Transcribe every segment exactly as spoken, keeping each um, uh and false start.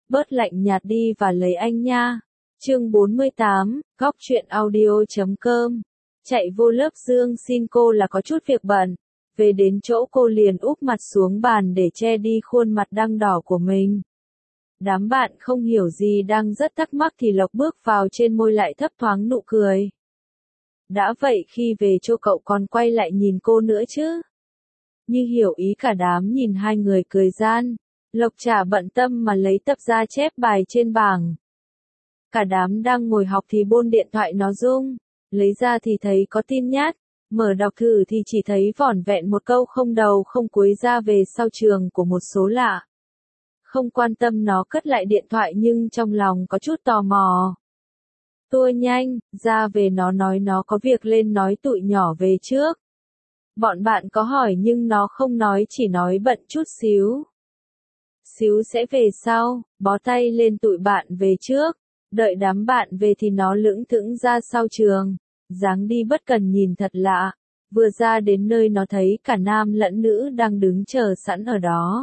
bớt lạnh nhạt đi và lấy anh nha. Chương bốn mươi tám, góc truyện audio chấm com. Chạy vô lớp Dương xin cô là có chút việc bận. Về đến chỗ cô liền úp mặt xuống bàn để che đi khuôn mặt đang đỏ của mình. Đám bạn không hiểu gì đang rất thắc mắc thì Lộc bước vào, trên môi lại thấp thoáng nụ cười. Đã vậy khi về chỗ cậu còn quay lại nhìn cô nữa chứ? Như hiểu ý cả đám nhìn hai người cười gian. Lộc chả bận tâm mà lấy tập ra chép bài trên bảng. Cả đám đang ngồi học thì bôn điện thoại nó rung. Lấy ra thì thấy có tin nhắn. Mở đọc thử thì chỉ thấy vỏn vẹn một câu không đầu không cuối ra về sau trường của một số lạ. Không quan tâm nó cất lại điện thoại nhưng trong lòng có chút tò mò. Tua nhanh, ra về nó nói nó có việc lên nói tụi nhỏ về trước. Bọn bạn có hỏi nhưng nó không nói, chỉ nói bận chút xíu. Xíu sẽ về sau, bó tay lên tụi bạn về trước. Đợi đám bạn về thì nó lững thững ra sau trường. Dáng đi bất cần nhìn thật lạ. Vừa ra đến nơi nó thấy cả nam lẫn nữ đang đứng chờ sẵn ở đó.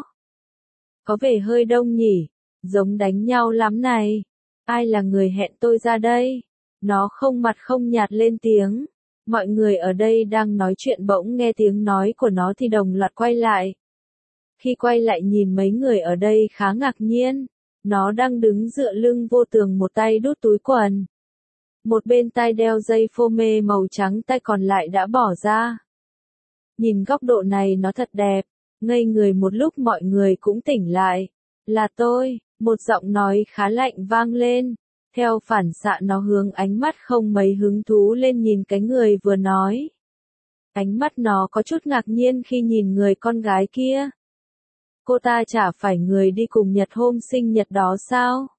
Có vẻ hơi đông nhỉ, giống đánh nhau lắm này. Ai là người hẹn tôi ra đây? Nó không mặt không nhạt lên tiếng. Mọi người ở đây đang nói chuyện bỗng nghe tiếng nói của nó thì đồng loạt quay lại. Khi quay lại nhìn mấy người ở đây khá ngạc nhiên. Nó đang đứng dựa lưng vô tường, một tay đút túi quần. Một bên tai đeo dây phô mê màu trắng, tay còn lại đã bỏ ra. Nhìn góc độ này nó thật đẹp. Ngây người một lúc mọi người cũng tỉnh lại. Là tôi, một giọng nói khá lạnh vang lên. Theo phản xạ nó hướng ánh mắt không mấy hứng thú lên nhìn cái người vừa nói. Ánh mắt nó có chút ngạc nhiên khi nhìn người con gái kia. Cô ta chả phải người đi cùng Nhật hôm sinh nhật đó sao?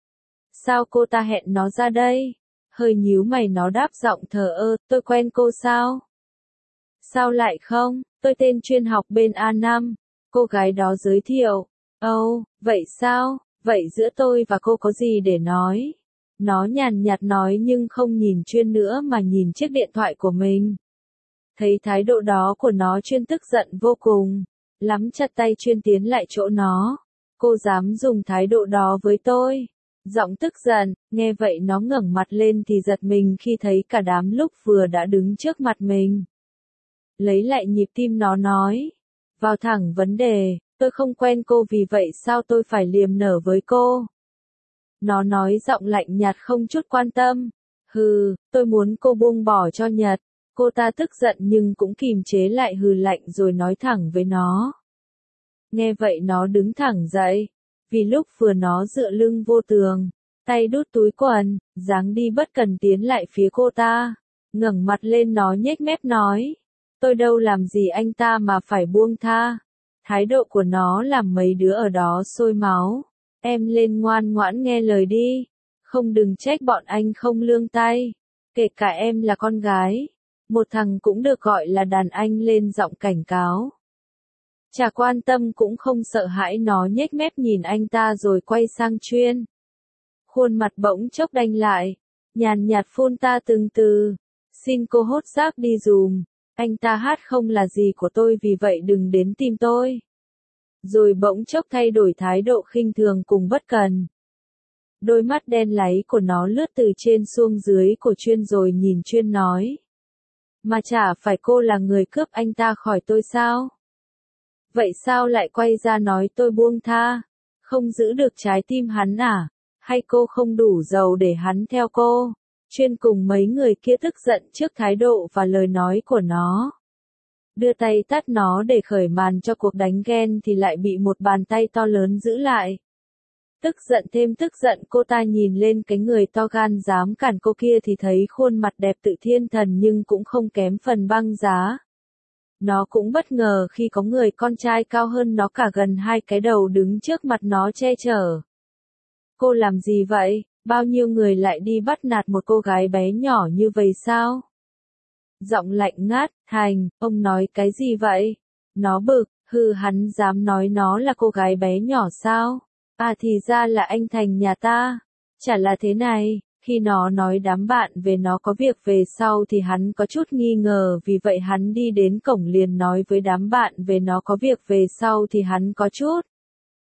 Sao cô ta hẹn nó ra đây? Hơi nhíu mày nó đáp giọng thờ ơ, tôi quen cô sao? Sao lại không? Tôi tên chuyên học bên a năm. Cô gái đó giới thiệu. Ồ, oh, vậy sao? Vậy giữa tôi và cô có gì để nói? Nó nhàn nhạt nói nhưng không nhìn chuyên nữa mà nhìn chiếc điện thoại của mình. Thấy thái độ đó của nó, chuyên tức giận vô cùng. Lắm chặt tay chuyên tiến lại chỗ nó. Cô dám dùng thái độ đó với tôi? Giọng tức giận, nghe vậy nó ngẩng mặt lên thì giật mình khi thấy cả đám lúc vừa đã đứng trước mặt mình. Lấy lại nhịp tim nó nói. Vào thẳng vấn đề, tôi không quen cô vì vậy sao tôi phải liềm nở với cô? Nó nói giọng lạnh nhạt không chút quan tâm. Hừ, tôi muốn cô buông bỏ cho Nhật. Cô ta tức giận nhưng cũng kìm chế lại hừ lạnh rồi nói thẳng với nó. Nghe vậy nó đứng thẳng dậy. Vì lúc vừa nó dựa lưng vô tường, tay đút túi quần, dáng đi bất cần tiến lại phía cô ta. Ngẩng mặt lên nó nhếch mép nói. Tôi đâu làm gì anh ta mà phải buông tha. Thái độ của nó làm mấy đứa ở đó sôi máu. Em lên ngoan ngoãn nghe lời đi. Không đừng trách bọn anh không lương tay. Kể cả em là con gái. Một thằng cũng được gọi là đàn anh lên giọng cảnh cáo. Chả quan tâm cũng không sợ hãi, nó nhếch mép nhìn anh ta rồi quay sang chuyên. Khuôn mặt bỗng chốc đanh lại. Nhàn nhạt phun ta từng từ. Xin cô hốt xác đi dùm. Anh ta hát không là gì của tôi vì vậy đừng đến tìm tôi. Rồi bỗng chốc thay đổi thái độ khinh thường cùng bất cần. Đôi mắt đen láy của nó lướt từ trên xuống dưới của chuyên rồi nhìn chuyên nói. Mà chả phải cô là người cướp anh ta khỏi tôi sao? Vậy sao lại quay ra nói tôi buông tha? Không giữ được trái tim hắn à? Hay cô không đủ giàu để hắn theo cô? Chuyên cùng mấy người kia tức giận trước thái độ và lời nói của nó. Đưa tay tát nó để khởi màn cho cuộc đánh ghen thì lại bị một bàn tay to lớn giữ lại. Tức giận thêm tức giận, cô ta nhìn lên cái người to gan dám cản cô kia thì thấy khuôn mặt đẹp tự thiên thần nhưng cũng không kém phần băng giá. Nó cũng bất ngờ khi có người con trai cao hơn nó cả gần hai cái đầu đứng trước mặt nó che chở. Cô làm gì vậy? Bao nhiêu người lại đi bắt nạt một cô gái bé nhỏ như vậy sao? Giọng lạnh ngắt, Thành, ông nói cái gì vậy? Nó bực, hừ, hắn dám nói nó là cô gái bé nhỏ sao? À thì ra là anh Thành nhà ta. Chả là thế này, khi nó nói đám bạn về nó có việc về sau thì hắn có chút nghi ngờ, vì vậy hắn đi đến cổng liền nói với đám bạn về nó có việc về sau thì hắn có chút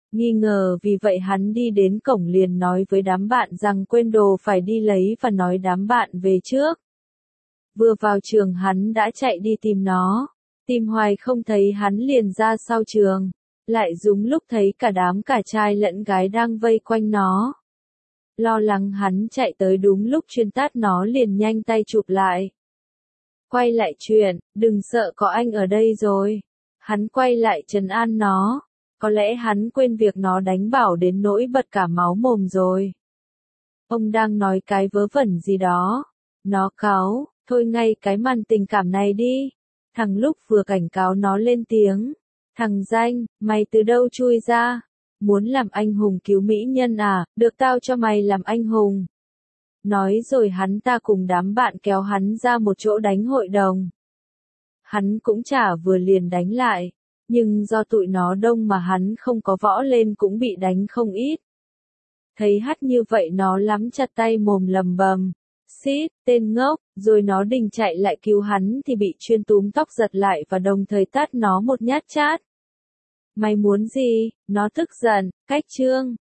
Nghi ngờ vì vậy hắn đi đến cổng liền nói với đám bạn rằng quên đồ phải đi lấy và nói đám bạn về trước. Vừa vào trường hắn đã chạy đi tìm nó, tìm hoài không thấy hắn liền ra sau trường, lại đúng lúc thấy cả đám cả trai lẫn gái đang vây quanh nó. Lo lắng hắn chạy tới đúng lúc chuyên tát nó liền nhanh tay chụp lại. Quay lại chuyện, đừng sợ có anh ở đây rồi. Hắn quay lại trấn an nó, có lẽ hắn quên việc nó đánh bảo đến nỗi bật cả máu mồm rồi. Ông đang nói cái vớ vẩn gì đó. Nó cáu, thôi ngay cái màn tình cảm này đi. Thằng Lúc vừa cảnh cáo nó lên tiếng. Thằng danh, mày từ đâu chui ra? Muốn làm anh hùng cứu mỹ nhân à, được tao cho mày làm anh hùng. Nói rồi hắn ta cùng đám bạn kéo hắn ra một chỗ đánh hội đồng. Hắn cũng chả vừa liền đánh lại, nhưng do tụi nó đông mà hắn không có võ lên cũng bị đánh không ít. Thấy hắt như vậy nó lắm chặt tay mồm lầm bầm. Xít, tên ngốc, rồi nó định chạy lại cứu hắn thì bị chuyên túm tóc giật lại và đồng thời tát nó một nhát chát. Mày muốn gì? Nó tức giận, cách trương.